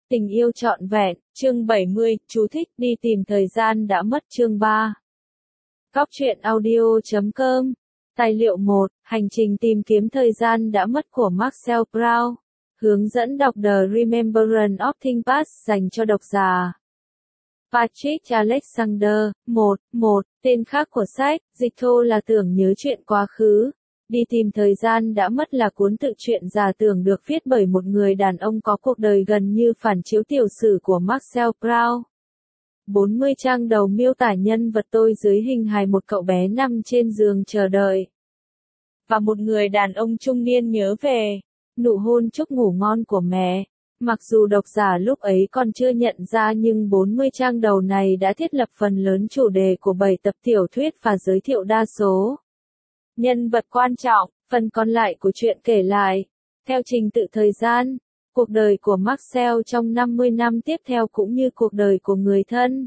Tình yêu trọn vẹn, chương 70, chú thích, đi tìm thời gian đã mất chương 3. Góc truyện audio.com. Tài liệu 1, hành trình tìm kiếm thời gian đã mất của Marcel Proust. Hướng dẫn đọc The Remembrance of Things Past dành cho độc giả. Patrick Alexander, 1. Tên khác của sách, dịch thô là tưởng nhớ chuyện quá khứ. Đi tìm thời gian đã mất là cuốn tự truyện giả tưởng được viết bởi một người đàn ông có cuộc đời gần như phản chiếu tiểu sử của Marcel Proust. 40 trang đầu miêu tả nhân vật tôi dưới hình hài một cậu bé nằm trên giường chờ đợi. Và một người đàn ông trung niên nhớ về nụ hôn chúc ngủ ngon của mẹ. Mặc dù độc giả lúc ấy còn chưa nhận ra nhưng 40 trang đầu này đã thiết lập phần lớn chủ đề của 7 tập tiểu thuyết và giới thiệu đa số nhân vật quan trọng. Phần còn lại của truyện kể lại, theo trình tự thời gian, cuộc đời của Marcel trong 50 năm tiếp theo cũng như cuộc đời của người thân,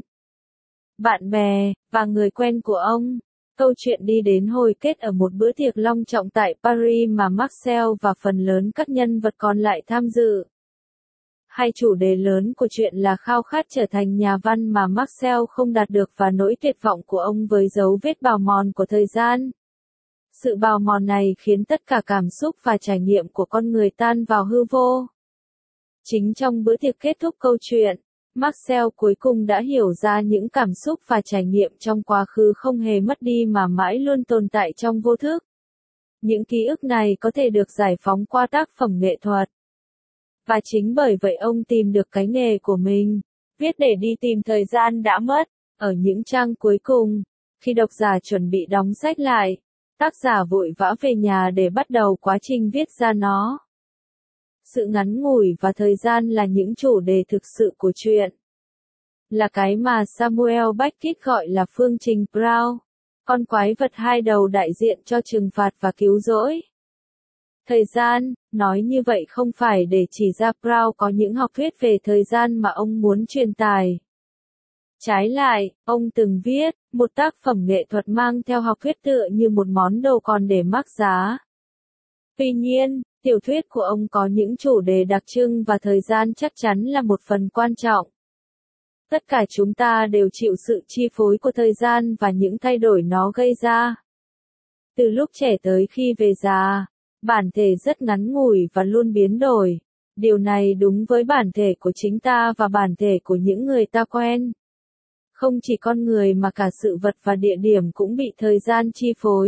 bạn bè, và người quen của ông. Câu chuyện đi đến hồi kết ở một bữa tiệc long trọng tại Paris mà Marcel và phần lớn các nhân vật còn lại tham dự. Hai chủ đề lớn của chuyện là khao khát trở thành nhà văn mà Marcel không đạt được và nỗi tuyệt vọng của ông với dấu vết bào mòn của thời gian. Sự bào mòn này khiến tất cả cảm xúc và trải nghiệm của con người tan vào hư vô. Chính trong bữa tiệc kết thúc câu chuyện, Marcel cuối cùng đã hiểu ra những cảm xúc và trải nghiệm trong quá khứ không hề mất đi mà mãi luôn tồn tại trong vô thức. Những ký ức này có thể được giải phóng qua tác phẩm nghệ thuật. Và chính bởi vậy ông tìm được cái nghề của mình, viết để đi tìm thời gian đã mất. Ở những trang cuối cùng, khi độc giả chuẩn bị đóng sách lại, tác giả vội vã về nhà để bắt đầu quá trình viết ra nó. Sự ngắn ngủi và thời gian là những chủ đề thực sự của truyện. Là cái mà Samuel Beckett gọi là phương trình Proust, con quái vật hai đầu đại diện cho trừng phạt và cứu rỗi. Thời gian, nói như vậy không phải để chỉ ra Proust có những học thuyết về thời gian mà ông muốn truyền tải. Trái lại, ông từng viết, một tác phẩm nghệ thuật mang theo học thuyết tựa như một món đồ còn để mác giá. Tuy nhiên, tiểu thuyết của ông có những chủ đề đặc trưng và thời gian chắc chắn là một phần quan trọng. Tất cả chúng ta đều chịu sự chi phối của thời gian và những thay đổi nó gây ra. Từ lúc trẻ tới khi về già, bản thể rất ngắn ngủi và luôn biến đổi. Điều này đúng với bản thể của chính ta và bản thể của những người ta quen. Không chỉ con người mà cả sự vật và địa điểm cũng bị thời gian chi phối.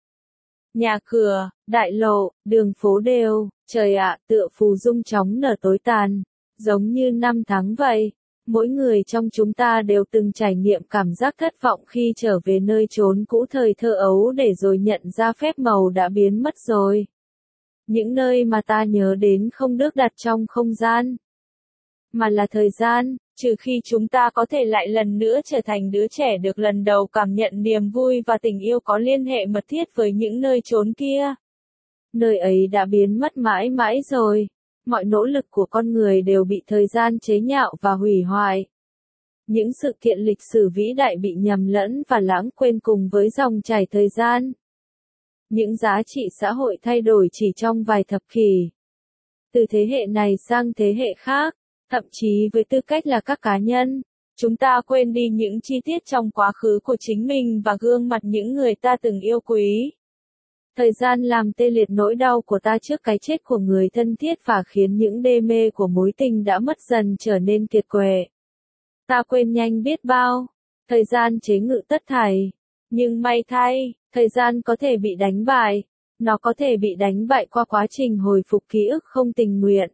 Nhà cửa, đại lộ, đường phố đều, trời ạ, tựa phù dung chóng nở tối tàn, giống như năm tháng vậy. Mỗi người trong chúng ta đều từng trải nghiệm cảm giác thất vọng khi trở về nơi chốn cũ thời thơ ấu để rồi nhận ra phép màu đã biến mất rồi. Những nơi mà ta nhớ đến không được đặt trong không gian, mà là thời gian, trừ khi chúng ta có thể lại lần nữa trở thành đứa trẻ được lần đầu cảm nhận niềm vui và tình yêu có liên hệ mật thiết với những nơi chốn kia. Nơi ấy đã biến mất mãi mãi rồi. Mọi nỗ lực của con người đều bị thời gian chế nhạo và hủy hoại. Những sự kiện lịch sử vĩ đại bị nhầm lẫn và lãng quên cùng với dòng chảy thời gian. Những giá trị xã hội thay đổi chỉ trong vài thập kỷ. Từ thế hệ này sang thế hệ khác, thậm chí với tư cách là các cá nhân, chúng ta quên đi những chi tiết trong quá khứ của chính mình và gương mặt những người ta từng yêu quý. Thời gian làm tê liệt nỗi đau của ta trước cái chết của người thân thiết và khiến những đê mê của mối tình đã mất dần trở nên kiệt quệ. Ta quên nhanh biết bao. Thời gian chế ngự tất thảy. Nhưng may thay, thời gian có thể bị đánh bại. Nó có thể bị đánh bại qua quá trình hồi phục ký ức không tình nguyện.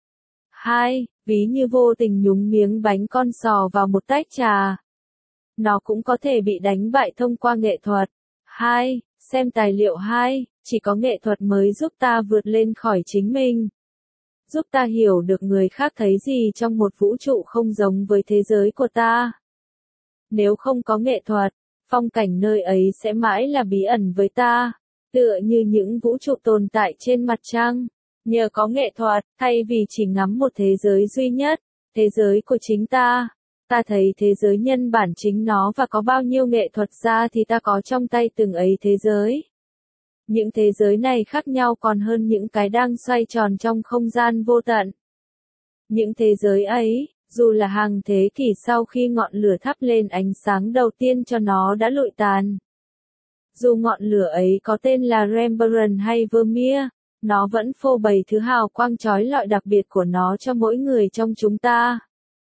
2. Ví như vô tình nhúng miếng bánh con sò vào một tách trà. Nó cũng có thể bị đánh bại thông qua nghệ thuật. 2. Xem tài liệu 2, chỉ có nghệ thuật mới giúp ta vượt lên khỏi chính mình. Giúp ta hiểu được người khác thấy gì trong một vũ trụ không giống với thế giới của ta. Nếu không có nghệ thuật, phong cảnh nơi ấy sẽ mãi là bí ẩn với ta, tựa như những vũ trụ tồn tại trên mặt trăng. Nhờ có nghệ thuật, thay vì chỉ ngắm một thế giới duy nhất, thế giới của chính ta, ta thấy thế giới nhân bản chính nó và có bao nhiêu nghệ thuật ra thì ta có trong tay từng ấy thế giới. Những thế giới này khác nhau còn hơn những cái đang xoay tròn trong không gian vô tận. Những thế giới ấy, dù là hàng thế kỷ sau khi ngọn lửa thắp lên ánh sáng đầu tiên cho nó đã lụi tàn. Dù ngọn lửa ấy có tên là Rembrandt hay Vermeer, nó vẫn phô bày thứ hào quang chói lọi đặc biệt của nó cho mỗi người trong chúng ta.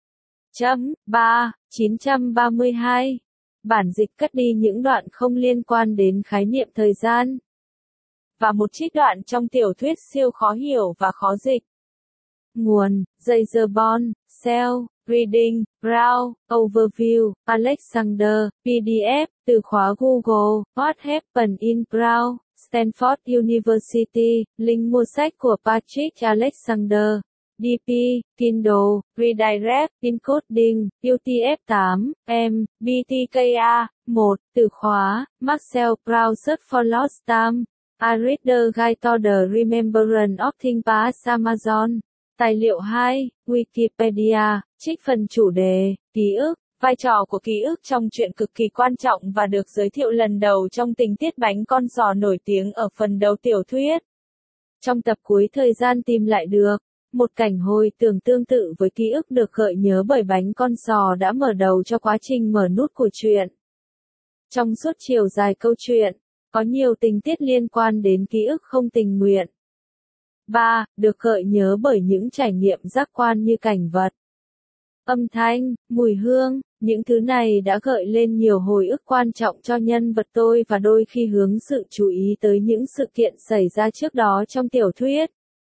932. Bản dịch cắt đi những đoạn không liên quan đến khái niệm thời gian. Và một trích đoạn trong tiểu thuyết siêu khó hiểu và khó dịch. Nguồn: Jazerbon, Cell, Reading, Brown, Overview, Alexander, PDF, từ khóa Google, What Happened in Brown, Stanford University, link mua sách của Patrick Alexander, DP, Kindle, Redirect, Encoding, UTF-8, M, BTKA, 1, từ khóa, Marcel Proust Search for Lost Time, A Reader Guide to the Remembrance of Things Past Amazon. Tài liệu 2, Wikipedia, trích phần chủ đề, ký ức. Vai trò của ký ức trong truyện cực kỳ quan trọng và được giới thiệu lần đầu trong tình tiết bánh con sò nổi tiếng ở phần đầu tiểu thuyết. Trong tập cuối thời gian tìm lại được, một cảnh hồi tưởng tương tự với ký ức được gợi nhớ bởi bánh con sò đã mở đầu cho quá trình mở nút của truyện. Trong suốt chiều dài câu chuyện, có nhiều tình tiết liên quan đến ký ức không tình nguyện. 3. Được gợi nhớ bởi những trải nghiệm giác quan như cảnh vật, âm thanh, mùi hương, những thứ này đã gợi lên nhiều hồi ức quan trọng cho nhân vật tôi và đôi khi hướng sự chú ý tới những sự kiện xảy ra trước đó trong tiểu thuyết.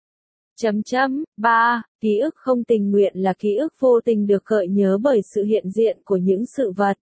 3. Ký ức không tình nguyện là ký ức vô tình được gợi nhớ bởi sự hiện diện của những sự vật,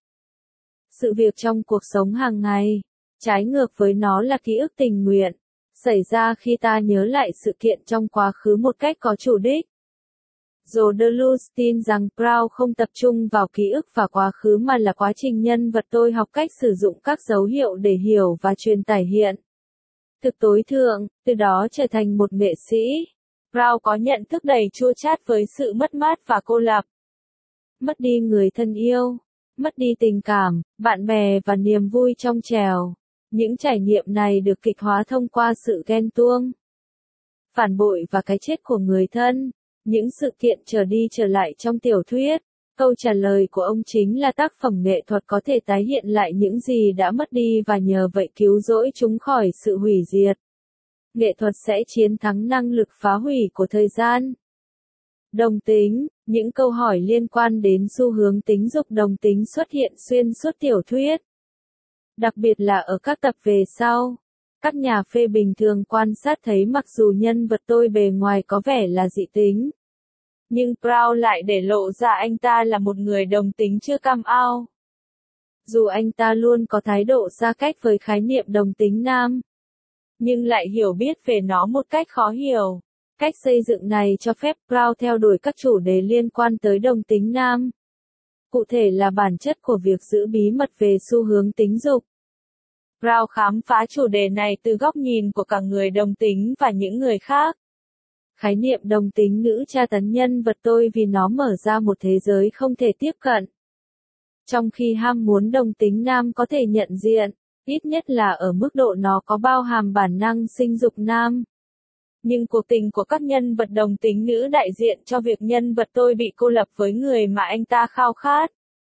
sự việc trong cuộc sống hàng ngày. Trái ngược với nó là ký ức tình nguyện, xảy ra khi ta nhớ lại sự kiện trong quá khứ một cách có chủ đích. Jodorowsky tin rằng Proust không tập trung vào ký ức và quá khứ mà là quá trình nhân vật tôi học cách sử dụng các dấu hiệu để hiểu và truyền tải hiện thực tối thượng, từ đó trở thành một nghệ sĩ. Proust có nhận thức đầy chua chát với sự mất mát và cô lập. Mất đi người thân yêu, mất đi tình cảm, bạn bè và niềm vui trong trèo. Những trải nghiệm này được kịch hóa thông qua sự ghen tuông, phản bội và cái chết của người thân. Những sự kiện trở đi trở lại trong tiểu thuyết. Câu trả lời của ông chính là tác phẩm nghệ thuật có thể tái hiện lại những gì đã mất đi và nhờ vậy cứu rỗi chúng khỏi sự hủy diệt. Nghệ thuật sẽ chiến thắng năng lực phá hủy của thời gian. Đồng tính, những câu hỏi liên quan đến xu hướng tính dục đồng tính xuất hiện xuyên suốt tiểu thuyết. Đặc biệt là ở các tập về sau. Các nhà phê bình thường quan sát thấy mặc dù nhân vật tôi bề ngoài có vẻ là dị tính, nhưng Proust lại để lộ ra anh ta là một người đồng tính chưa come out. Dù anh ta luôn có thái độ xa cách với khái niệm đồng tính nam, nhưng lại hiểu biết về nó một cách khó hiểu. Cách xây dựng này cho phép Proust theo đuổi các chủ đề liên quan tới đồng tính nam. Cụ thể là bản chất của việc giữ bí mật về xu hướng tính dục. Proust khám phá chủ đề này từ góc nhìn của cả người đồng tính và những người khác. Khái niệm đồng tính nữ tra tấn nhân vật tôi vì nó mở ra một thế giới không thể tiếp cận. Trong khi ham muốn đồng tính nam có thể nhận diện, ít nhất là ở mức độ nó có bao hàm bản năng sinh dục nam. Nhưng cuộc tình của các nhân vật đồng tính nữ đại diện cho việc nhân vật tôi bị cô lập với người mà anh ta khao khát.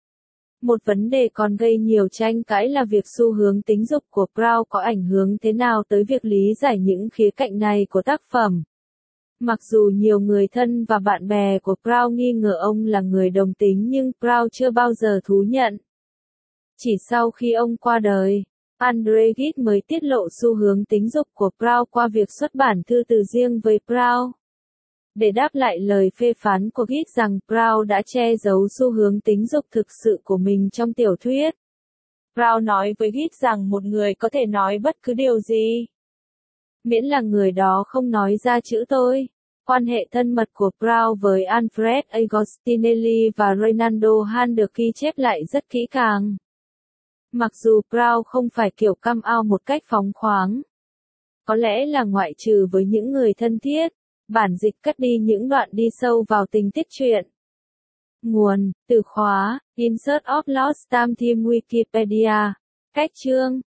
Một vấn đề còn gây nhiều tranh cãi là việc xu hướng tính dục của Proust có ảnh hưởng thế nào tới việc lý giải những khía cạnh này của tác phẩm. Mặc dù nhiều người thân và bạn bè của Proust nghi ngờ ông là người đồng tính nhưng Proust chưa bao giờ thú nhận. Chỉ sau khi ông qua đời, André Gide mới tiết lộ xu hướng tính dục của Proust qua việc xuất bản thư từ riêng với Proust. Để đáp lại lời phê phán của Gide rằng Proust đã che giấu xu hướng tính dục thực sự của mình trong tiểu thuyết. Proust nói với Gide rằng một người có thể nói bất cứ điều gì, miễn là người đó không nói ra chữ tôi. Quan hệ thân mật của Proust với Alfred Agostinelli và Reynaldo Hahn được ghi chép lại rất kỹ càng. Mặc dù Proust không phải kiểu come out một cách phóng khoáng, có lẽ là ngoại trừ với những người thân thiết, bản dịch cắt đi những đoạn đi sâu vào tình tiết truyện. Nguồn: từ khóa, Insert of Lost Time Team Wikipedia. Cách chương